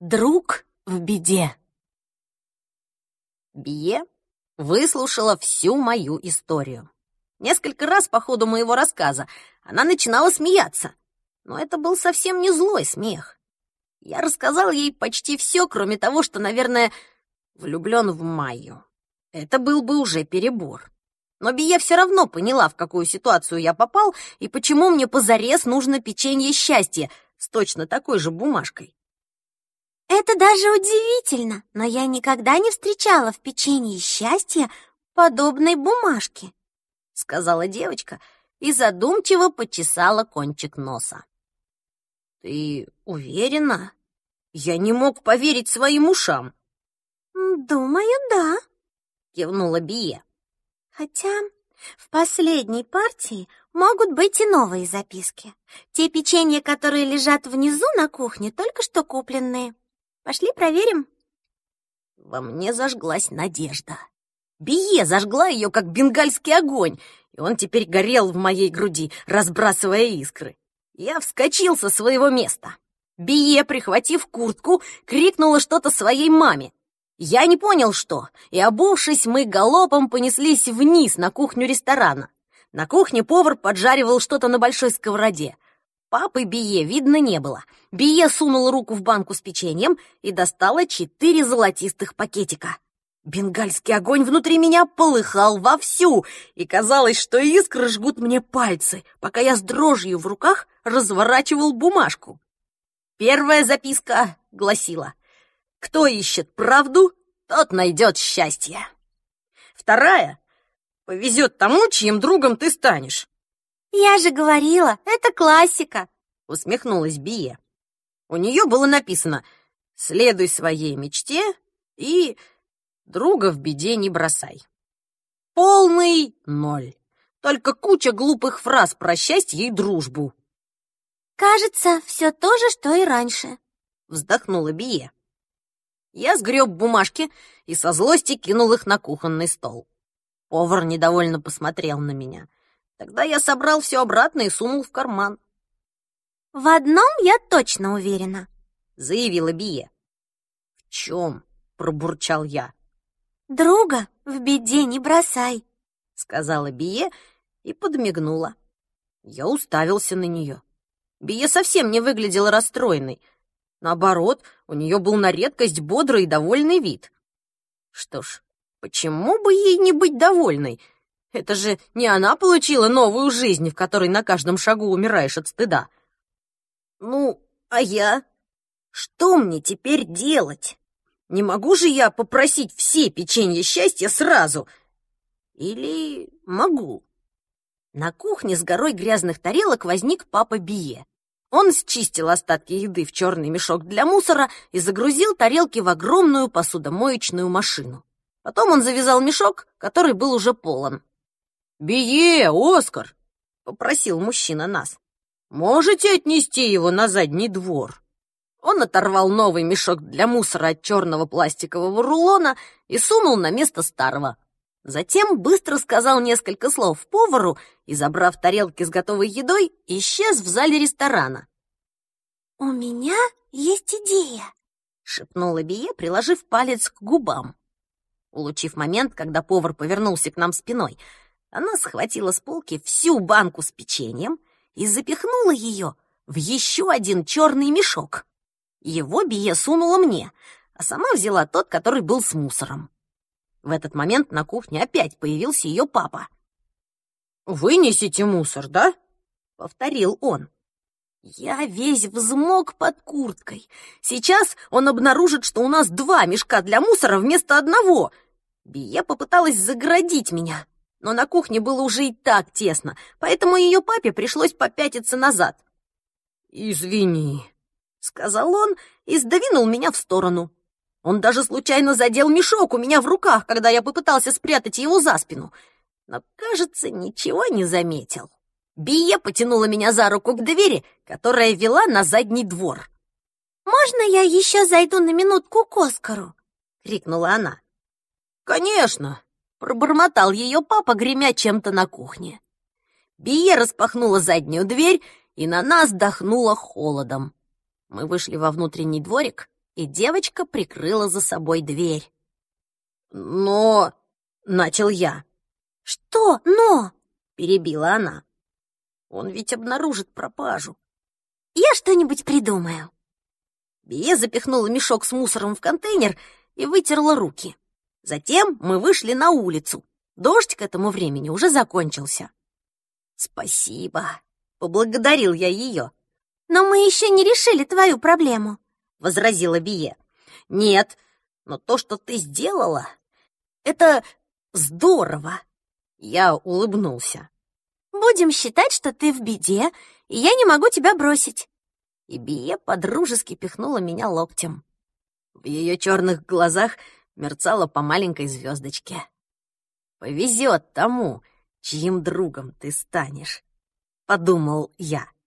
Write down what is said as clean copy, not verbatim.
Друг в беде. Бие выслушала всю мою историю. Несколько раз по ходу моего рассказа она начинала смеяться, но это был совсем не злой смех. Я рассказал ей почти все, кроме того, что, наверное, влюблен в Майю. Это был бы уже перебор. Но Бие все равно поняла, в какую ситуацию я попал и почему мне позарез нужно печенье счастья с точно такой же бумажкой. Это даже удивительно, но я никогда не встречала в печенье счастья подобной бумажки, сказала девочка и задумчиво почесала кончик носа. Ты уверена? Я не мог поверить своим ушам. Думаю, да, кивнула Бие. Хотя в последней партии могут быть и новые записки. Те печенья, которые лежат внизу на кухне, только что купленные. Пошли проверим. Во мне зажглась надежда. Бие зажгла ее, как бенгальский огонь, и он теперь горел в моей груди, разбрасывая искры. Я вскочил со своего места. Бие, прихватив куртку, крикнула что-то своей маме. Я не понял, что, и, обувшись, мы галопом понеслись вниз на кухню ресторана. На кухне повар поджаривал что-то на большой сковороде. Папы Бие видно не было. Бие сунула руку в банку с печеньем и достала 4 золотистых пакетика. Бенгальский огонь внутри меня полыхал вовсю, и казалось, что искры жгут мне пальцы, пока я с дрожью в руках разворачивал бумажку. Первая записка гласила: «Кто ищет правду, тот найдет счастье». Вторая: «Повезет тому, чьим другом ты станешь». Я же говорила, это классика, усмехнулась Бие. У нее было написано: «Следуй своей мечте» и «Друга в беде не бросай». Полный ноль. Только куча глупых фраз про счастье и дружбу. Кажется, все то же, что и раньше, вздохнула Бие. Я сгреб бумажки и со злости кинул их на кухонный стол. Повар недовольно посмотрел на меня. Тогда я собрал все обратно и сунул в карман. В одном я точно уверена, заявила Бие. В чем? Пробурчал я. Друга в беде не бросай, сказала Бие и подмигнула. Я уставился на нее. Бие совсем не выглядела расстроенной. Наоборот, у нее был на редкость бодрый и довольный вид. Что ж, почему бы ей не быть довольной? Это же не она получила новую жизнь, в которой на каждом шагу умираешь от стыда. Ну, а я? Что мне теперь делать? Не могу же я попросить все печенья счастья сразу? Или могу? На кухне с горой грязных тарелок возник папа Бие. Он счистил остатки еды в черный мешок для мусора и загрузил тарелки в огромную посудомоечную машину. Потом он завязал мешок, который был уже полон. «Бие, Оскар!» — попросил мужчина нас. «Можете отнести его на задний двор?» Он оторвал новый мешок для мусора от черного пластикового рулона и сунул на место старого. Затем быстро сказал несколько слов повару и, забрав тарелки с готовой едой, исчез в зале ресторана. «У меня есть идея», — шепнула Бие, приложив палец к губам. Улучив момент, когда повар повернулся к нам спиной, она схватила с полки всю банку с печеньем и запихнула ее в еще один черный мешок. Его Бие сунула мне, а сама взяла тот, который был с мусором. В этот момент на кухне опять появился ее папа. «Вынесите мусор, да?» — повторил он. Я весь взмок под курткой. Сейчас он обнаружит, что у нас 2 мешка для мусора вместо одного. Бие попыталась загородить меня, но на кухне было уже и так тесно, поэтому ее папе пришлось попятиться назад. «Извини», — сказал он и сдвинул меня в сторону. Он даже случайно задел мешок у меня в руках, когда я попытался спрятать его за спину, но, кажется, ничего не заметил. Бие потянула меня за руку к двери, которая вела на задний двор. «Можно я еще зайду на минутку к Оскару?» — крикнула она. «Конечно!» — пробормотал ее папа, гремя чем-то на кухне. Бие распахнула заднюю дверь, и на нас дохнуло холодом. Мы вышли во внутренний дворик и девочка прикрыла за собой дверь. «Но...» — начал я. «Что «но»?» — перебила она. «Он ведь обнаружит пропажу». «Я что-нибудь придумаю». Бия запихнула мешок с мусором в контейнер и вытерла руки. Затем мы вышли на улицу. Дождь к этому времени уже закончился. «Спасибо», — поблагодарил я ее. «Но мы еще не решили твою проблему», — возразила Бие. «Нет, но то, что ты сделала, это здорово». Я улыбнулся. «Будем считать, что ты в беде, и я не могу тебя бросить». И Бие подружески пихнула меня локтем. В ее черных глазах мерцала по маленькой звездочке. «Повезет тому, чьим другом ты станешь», — подумал я.